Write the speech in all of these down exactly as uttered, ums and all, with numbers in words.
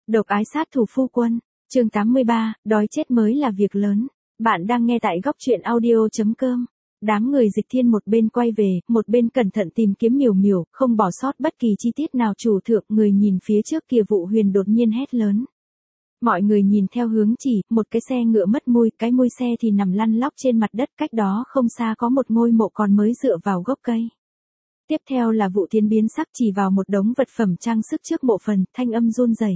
Độc ái sát thủ phu quân, chương tám mươi ba, đói chết mới là việc lớn. Bạn đang nghe tại góc truyện audio.com. Đám người Dịch Thiên một bên quay về, một bên cẩn thận tìm kiếm Miểu Miểu, không bỏ sót bất kỳ chi tiết nào. Chủ thượng người nhìn phía trước kia, Vụ Huyền đột nhiên hét lớn. Mọi người nhìn theo hướng chỉ, một cái xe ngựa mất mui, cái mui xe thì nằm lăn lóc trên mặt đất, cách đó không xa có một ngôi mộ còn mới dựa vào gốc cây. Tiếp theo là Vụ Tiến biến sắc chỉ vào một đống vật phẩm trang sức trước mộ phần, thanh âm run rẩy.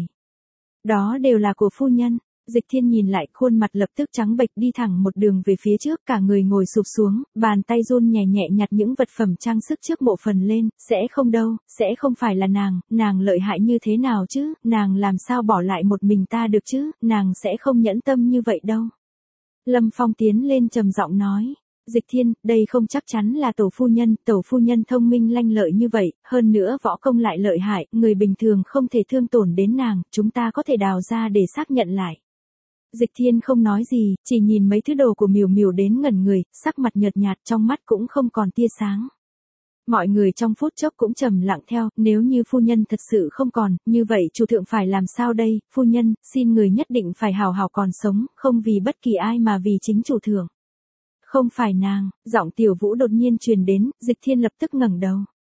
Đó đều là của phu nhân. Dịch Thiên nhìn lại, khuôn mặt lập tức trắng bệch, đi thẳng một đường về phía trước, cả người ngồi sụp xuống, bàn tay run nhẹ nhẹ nhặt những vật phẩm trang sức trước mộ phần lên. Sẽ không đâu, sẽ không phải là nàng, nàng lợi hại như thế nào chứ, nàng làm sao bỏ lại một mình ta được chứ, nàng sẽ không nhẫn tâm như vậy đâu. Lâm Phong tiến lên trầm giọng nói. Dịch Thiên, đây không chắc chắn là tổ phu nhân, tổ phu nhân thông minh lanh lợi như vậy, hơn nữa võ công lại lợi hại, người bình thường không thể thương tổn đến nàng, chúng ta có thể đào ra để xác nhận lại. Dịch Thiên không nói gì, chỉ nhìn mấy thứ đồ của Miểu Miểu đến ngẩn người, sắc mặt nhợt nhạt, trong mắt cũng không còn tia sáng. Mọi người trong phút chốc cũng trầm lặng theo, nếu như phu nhân thật sự không còn, như vậy chủ thượng phải làm sao đây, phu nhân, xin người nhất định phải hào hào còn sống, không vì bất kỳ ai mà vì chính chủ thượng. Không phải nàng, giọng Tiểu Vũ đột nhiên truyền đến, Dịch Thiên lập tức ngẩng đầu.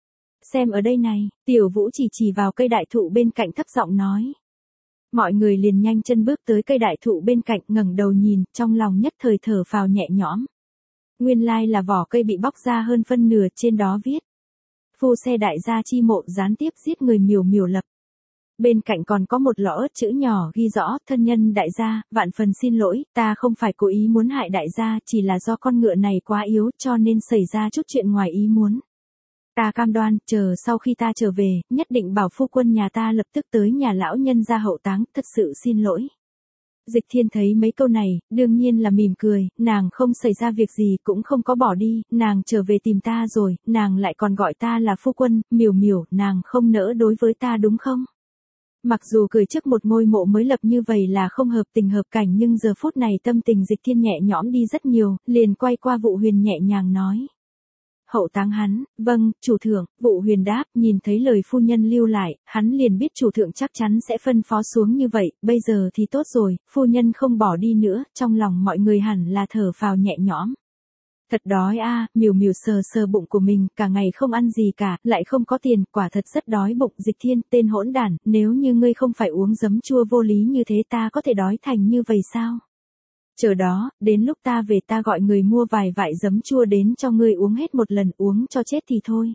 Xem ở đây này, Tiểu Vũ chỉ chỉ vào cây đại thụ bên cạnh thấp giọng nói. Mọi người liền nhanh chân bước tới cây đại thụ bên cạnh, ngẩng đầu nhìn, trong lòng nhất thời thở phào nhẹ nhõm. Nguyên lai là vỏ cây bị bóc ra hơn phân nửa, trên đó viết. Phu xe đại gia chi mộ gián tiếp giết người Miểu Miểu lập. Bên cạnh còn có một lõ ớt chữ nhỏ ghi rõ, thân nhân đại gia, vạn phần xin lỗi, ta không phải cố ý muốn hại đại gia, chỉ là do con ngựa này quá yếu cho nên xảy ra chút chuyện ngoài ý muốn. Ta cam đoan, chờ sau khi ta trở về, nhất định bảo phu quân nhà ta lập tức tới nhà lão nhân ra hậu táng, thật sự xin lỗi. Dịch Thiên thấy mấy câu này, đương nhiên là mỉm cười, nàng không xảy ra việc gì cũng không có bỏ đi, nàng trở về tìm ta rồi, nàng lại còn gọi ta là phu quân, Miểu Miểu, nàng không nỡ đối với ta đúng không? Mặc dù cười trước một ngôi mộ mới lập như vậy là không hợp tình hợp cảnh, nhưng giờ phút này tâm tình Dịch Thiên nhẹ nhõm đi rất nhiều, liền quay qua Vụ Huyền nhẹ nhàng nói. Hậu táng hắn, vâng, chủ thượng, Vụ Huyền đáp, nhìn thấy lời phu nhân lưu lại, hắn liền biết chủ thượng chắc chắn sẽ phân phó xuống như vậy, bây giờ thì tốt rồi, phu nhân không bỏ đi nữa, trong lòng mọi người hẳn là thở phào nhẹ nhõm. Thật đói a, à, Miểu Miểu sờ sờ bụng của mình, cả ngày không ăn gì cả, lại không có tiền, quả thật rất đói bụng. Dịch Thiên, tên hỗn đản, nếu như ngươi không phải uống giấm chua vô lý như thế ta có thể đói thành như vậy sao? Chờ đó, đến lúc ta về ta gọi người mua vài vại giấm chua đến cho ngươi uống hết một lần, uống cho chết thì thôi.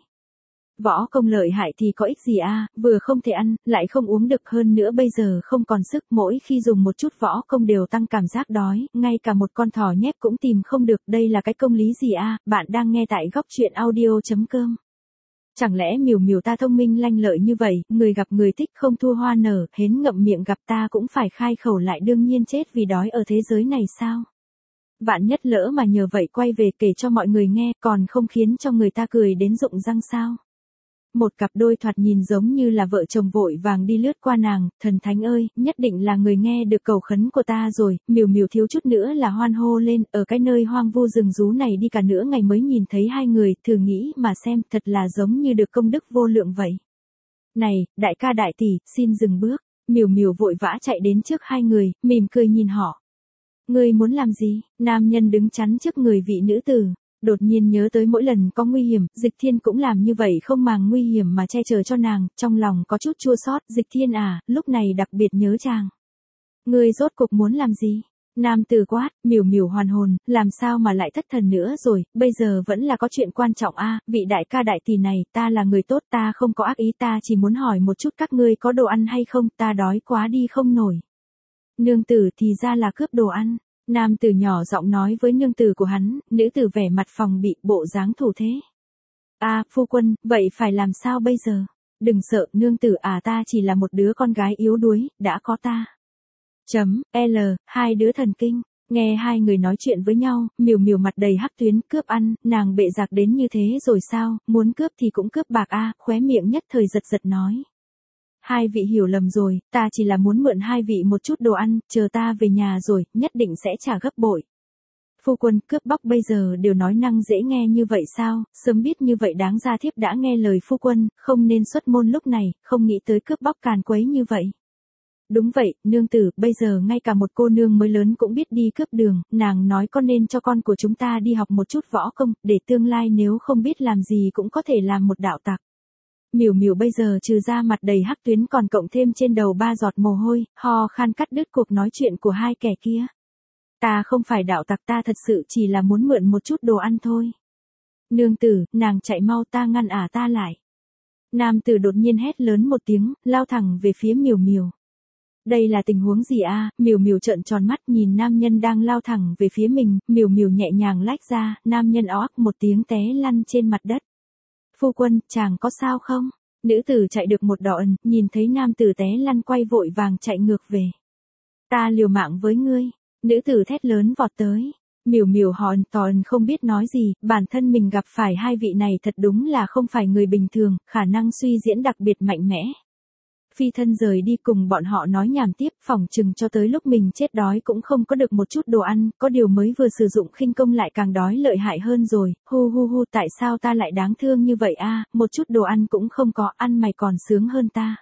Võ công lợi hại thì có ích gì a, à, vừa không thể ăn, lại không uống được, hơn nữa bây giờ không còn sức, mỗi khi dùng một chút võ công đều tăng cảm giác đói, ngay cả một con thỏ nhép cũng tìm không được, đây là cái công lý gì a, à? Bạn đang nghe tại góc truyện audio.com. Chẳng lẽ Miểu Miểu ta thông minh lanh lợi như vậy, người gặp người thích không thua hoa nở, hến ngậm miệng gặp ta cũng phải khai khẩu lại, đương nhiên chết vì đói ở thế giới này sao? Vạn nhất lỡ mà nhờ vậy quay về kể cho mọi người nghe, còn không khiến cho người ta cười đến rụng răng sao? Một cặp đôi thoạt nhìn giống như là vợ chồng vội vàng đi lướt qua nàng, thần thánh ơi, nhất định là người nghe được cầu khấn của ta rồi, Miểu Miểu thiếu chút nữa là hoan hô lên, ở cái nơi hoang vu rừng rú này đi cả nửa ngày mới nhìn thấy hai người, thử nghĩ mà xem, thật là giống như được công đức vô lượng vậy. Này, đại ca đại tỷ, xin dừng bước, Miểu Miểu vội vã chạy đến trước hai người, mỉm cười nhìn họ. Ngươi muốn làm gì? Nam nhân đứng chắn trước người vị nữ tử. Đột nhiên nhớ tới mỗi lần có nguy hiểm, Dịch Thiên cũng làm như vậy không màng nguy hiểm mà che chở cho nàng, trong lòng có chút chua xót. Dịch Thiên à, lúc này đặc biệt nhớ chàng. Ngươi rốt cuộc muốn làm gì? Nam tử quát. Miểu Miểu hoàn hồn, làm sao mà lại thất thần nữa rồi, bây giờ vẫn là có chuyện quan trọng a, à, vị đại ca đại tỷ này, ta là người tốt, ta không có ác ý, ta chỉ muốn hỏi một chút các ngươi có đồ ăn hay không, ta đói quá đi không nổi. Nương tử thì ra là cướp đồ ăn. Nam tử nhỏ giọng nói với nương tử của hắn, nữ tử vẻ mặt phòng bị, bộ dáng thủ thế. A, à, phu quân, vậy phải làm sao bây giờ? Đừng sợ, nương tử à, ta chỉ là một đứa con gái yếu đuối, đã có ta. Chấm, L, hai đứa thần kinh. Nghe hai người nói chuyện với nhau, Miểu Miểu mặt đầy hắc tuyến, cướp ăn, nàng bệ giặc đến như thế rồi sao, muốn cướp thì cũng cướp bạc a, à, khóe miệng nhất thời giật giật nói. Hai vị hiểu lầm rồi, ta chỉ là muốn mượn hai vị một chút đồ ăn, chờ ta về nhà rồi, nhất định sẽ trả gấp bội. Phu quân, cướp bóc bây giờ đều nói năng dễ nghe như vậy sao, sớm biết như vậy đáng ra thiếp đã nghe lời phu quân, không nên xuất môn lúc này, không nghĩ tới cướp bóc càn quấy như vậy. Đúng vậy, nương tử, bây giờ ngay cả một cô nương mới lớn cũng biết đi cướp đường, nàng nói con nên cho con của chúng ta đi học một chút võ công, để tương lai nếu không biết làm gì cũng có thể làm một đạo tặc. Miểu Miểu bây giờ trừ ra mặt đầy hắc tuyến còn cộng thêm trên đầu ba giọt mồ hôi, ho khan cắt đứt cuộc nói chuyện của hai kẻ kia. Ta không phải đạo tặc, ta thật sự chỉ là muốn mượn một chút đồ ăn thôi. Nương tử, nàng chạy mau, ta ngăn ả ta lại. Nam tử đột nhiên hét lớn một tiếng, lao thẳng về phía Miểu Miểu. Đây là tình huống gì a? À? Miểu Miểu trợn tròn mắt nhìn nam nhân đang lao thẳng về phía mình, Miểu Miểu nhẹ nhàng lách ra, nam nhân ó ắc một tiếng té lăn trên mặt đất. Phu quân, chàng có sao không? Nữ tử chạy được một đoạn, nhìn thấy nam tử té lăn quay vội vàng chạy ngược về. Ta liều mạng với ngươi. Nữ tử thét lớn vọt tới. Miểu Miểu hòn tòn không biết nói gì, bản thân mình gặp phải hai vị này thật đúng là không phải người bình thường, khả năng suy diễn đặc biệt mạnh mẽ. Phi thân rời đi cùng bọn họ nói nhảm tiếp, phỏng chừng cho tới lúc mình chết đói cũng không có được một chút đồ ăn, có điều mới vừa sử dụng khinh công lại càng đói lợi hại hơn rồi, hu hu hu tại sao ta lại đáng thương như vậy a, một chút đồ ăn cũng không có, ăn mày còn sướng hơn ta.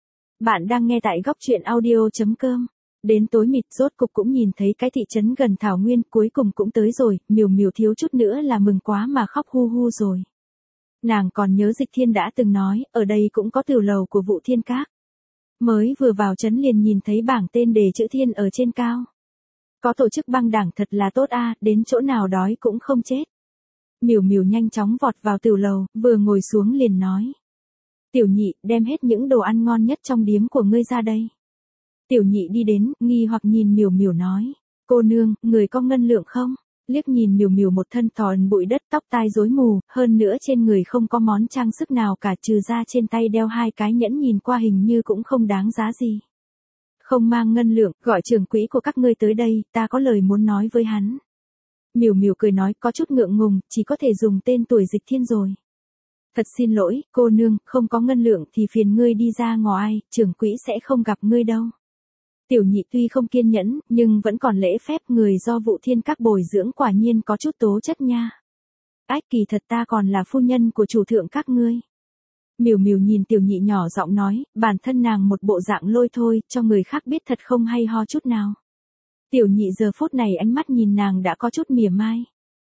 Bạn đang nghe tại góc truyện audio.com. Đến tối mịt rốt cục cũng nhìn thấy cái thị trấn gần Thảo Nguyên, cuối cùng cũng tới rồi, Miểu Miểu thiếu chút nữa là mừng quá mà khóc hu hu rồi. Nàng còn nhớ Dịch Thiên đã từng nói, ở đây cũng có tiểu lầu của Vũ Thiên Các. Mới vừa vào trấn liền nhìn thấy bảng tên đề chữ Thiên ở trên cao. Có tổ chức băng đảng thật là tốt a, đến chỗ nào đói cũng không chết. Miểu Miểu nhanh chóng vọt vào tiểu lầu, vừa ngồi xuống liền nói. Tiểu nhị, đem hết những đồ ăn ngon nhất trong điếm của ngươi ra đây. Tiểu nhị đi đến, nghi hoặc nhìn Miểu Miểu nói. Cô nương, người có ngân lượng không? Liếc nhìn Miểu Miểu một thân thòn bụi đất, tóc tai rối mù, hơn nữa trên người không có món trang sức nào cả trừ ra trên tay đeo hai cái nhẫn nhìn qua hình như cũng không đáng giá gì. Không mang ngân lượng, gọi trưởng quỹ của các ngươi tới đây, ta có lời muốn nói với hắn. Miểu Miểu cười nói, có chút ngượng ngùng, chỉ có thể dùng tên tuổi Dịch Thiên rồi. Thật xin lỗi, cô nương, không có ngân lượng thì phiền ngươi đi ra ngoài, trưởng quỹ sẽ không gặp ngươi đâu. Tiểu nhị tuy không kiên nhẫn, nhưng vẫn còn lễ phép, người do Vũ Thiên Các bồi dưỡng quả nhiên có chút tố chất nha. Ách, kỳ thật ta còn là phu nhân của chủ thượng các ngươi. Miểu Miểu nhìn tiểu nhị nhỏ giọng nói, bản thân nàng một bộ dạng lôi thôi, cho người khác biết thật không hay ho chút nào. Tiểu nhị giờ phút này ánh mắt nhìn nàng đã có chút mỉa mai.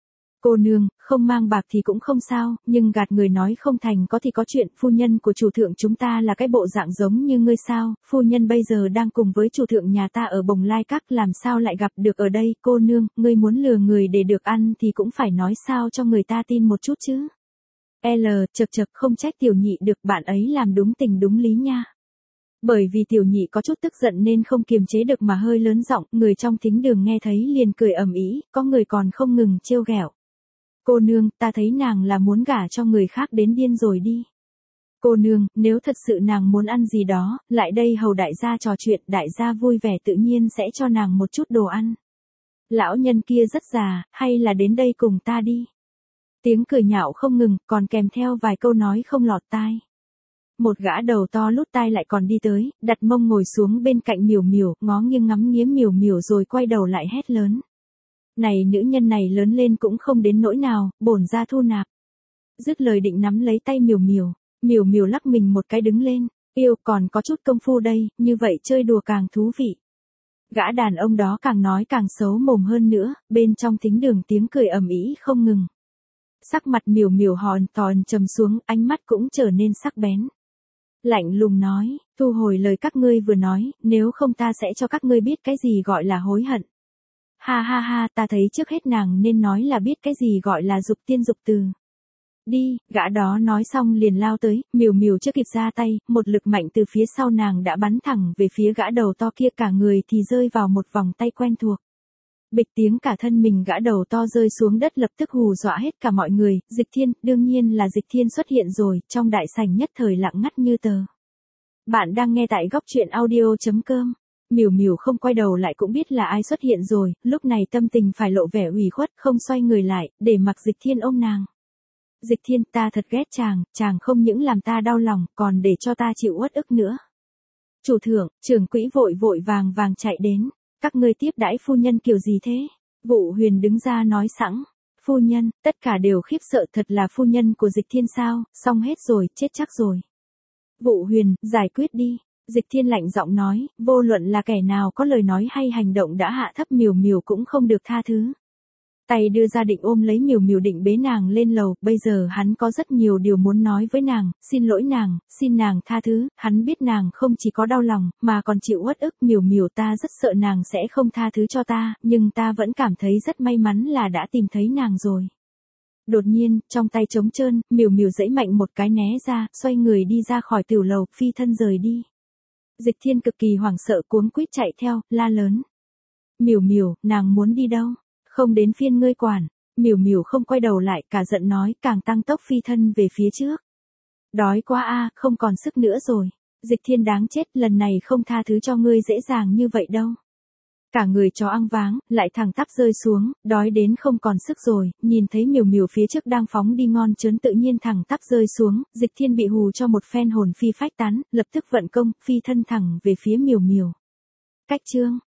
Cô nương, không mang bạc thì cũng không sao, nhưng gạt người nói không thành có thì có chuyện, phu nhân của chủ thượng chúng ta là cái bộ dạng giống như ngươi sao, phu nhân bây giờ đang cùng với chủ thượng nhà ta ở Bồng Lai Các, làm sao lại gặp được ở đây, cô nương, ngươi muốn lừa người để được ăn thì cũng phải nói sao cho người ta tin một chút chứ. L, chật chật, không trách tiểu nhị được, bạn ấy làm đúng tình đúng lý nha. Bởi vì tiểu nhị có chút tức giận nên không kiềm chế được mà hơi lớn giọng, người trong thính đường nghe thấy liền cười ầm ĩ, có người còn không ngừng trêu ghẹo. Cô nương, ta thấy nàng là muốn gả cho người khác đến điên rồi đi. Cô nương, nếu thật sự nàng muốn ăn gì đó, lại đây hầu đại gia trò chuyện, đại gia vui vẻ tự nhiên sẽ cho nàng một chút đồ ăn. Lão nhân kia rất già, hay là đến đây cùng ta đi. Tiếng cười nhạo không ngừng, còn kèm theo vài câu nói không lọt tai. Một gã đầu to lút tai lại còn đi tới, đặt mông ngồi xuống bên cạnh Miểu Miểu, ngó nghiêng ngắm nghía Miểu Miểu rồi quay đầu lại hét lớn. Này nữ nhân này lớn lên cũng không đến nỗi nào, bổn ra thu nạp. Dứt lời định nắm lấy tay Miểu Miểu, Miểu Miểu lắc mình một cái đứng lên, yêu còn có chút công phu đây, như vậy chơi đùa càng thú vị. Gã đàn ông đó càng nói càng xấu mồm hơn nữa, bên trong thính đường tiếng cười ầm ĩ không ngừng. Sắc mặt Miểu Miểu hòn tòn trầm xuống, ánh mắt cũng trở nên sắc bén. Lạnh lùng nói, thu hồi lời các ngươi vừa nói, nếu không ta sẽ cho các ngươi biết cái gì gọi là hối hận. Ha ha ha, ta thấy trước hết nàng nên nói là biết cái gì gọi là dục tiên dục từ. Đi, gã đó nói xong liền lao tới, Miểu Miểu chưa kịp ra tay, một lực mạnh từ phía sau nàng đã bắn thẳng về phía gã đầu to kia, cả người thì rơi vào một vòng tay quen thuộc. Bịch tiếng, cả thân mình gã đầu to rơi xuống đất lập tức hù dọa hết cả mọi người, Dịch Thiên, đương nhiên là Dịch Thiên xuất hiện rồi, trong đại sảnh nhất thời lặng ngắt như tờ. Bạn đang nghe tại góc truyện audio.com. Miểu Miểu không quay đầu lại cũng biết là ai xuất hiện rồi, lúc này tâm tình phải lộ vẻ ủy khuất, không xoay người lại, để mặc Dịch Thiên ôm nàng. Dịch Thiên, ta thật ghét chàng, chàng không những làm ta đau lòng, còn để cho ta chịu uất ức nữa. Chủ thượng, trưởng quỹ vội vội vàng vàng chạy đến, các ngươi tiếp đãi phu nhân kiểu gì thế? Vũ Huyền đứng ra nói sẵn, phu nhân, tất cả đều khiếp sợ, thật là phu nhân của Dịch Thiên sao, xong hết rồi, chết chắc rồi. Vũ Huyền, giải quyết đi. Dịch Thiên lạnh giọng nói, vô luận là kẻ nào có lời nói hay hành động đã hạ thấp Miểu Miểu cũng không được tha thứ. Tay đưa ra định ôm lấy Miểu Miểu định bế nàng lên lầu, bây giờ hắn có rất nhiều điều muốn nói với nàng, xin lỗi nàng, xin nàng tha thứ, hắn biết nàng không chỉ có đau lòng, mà còn chịu uất ức. Miểu Miểu, ta rất sợ nàng sẽ không tha thứ cho ta, nhưng ta vẫn cảm thấy rất may mắn là đã tìm thấy nàng rồi. Đột nhiên, trong tay trống trơn, Miểu Miểu giãy mạnh một cái né ra, xoay người đi ra khỏi tiểu lầu, phi thân rời đi. Dịch Thiên cực kỳ hoảng sợ cuống quýt chạy theo, la lớn. Miểu Miểu, nàng muốn đi đâu? Không đến phiên ngươi quản. Miểu Miểu không quay đầu lại, cả giận nói, càng tăng tốc phi thân về phía trước. Đói quá a, không còn sức nữa rồi. Dịch Thiên đáng chết, lần này không tha thứ cho ngươi dễ dàng như vậy đâu. Cả người chó ăn váng, lại thẳng tắp rơi xuống, đói đến không còn sức rồi, nhìn thấy Miểu Miểu phía trước đang phóng đi ngon trớn tự nhiên thẳng tắp rơi xuống, Dịch Thiên bị hù cho một phen hồn phi phách tán, lập tức vận công, phi thân thẳng về phía Miểu Miểu. Cách chương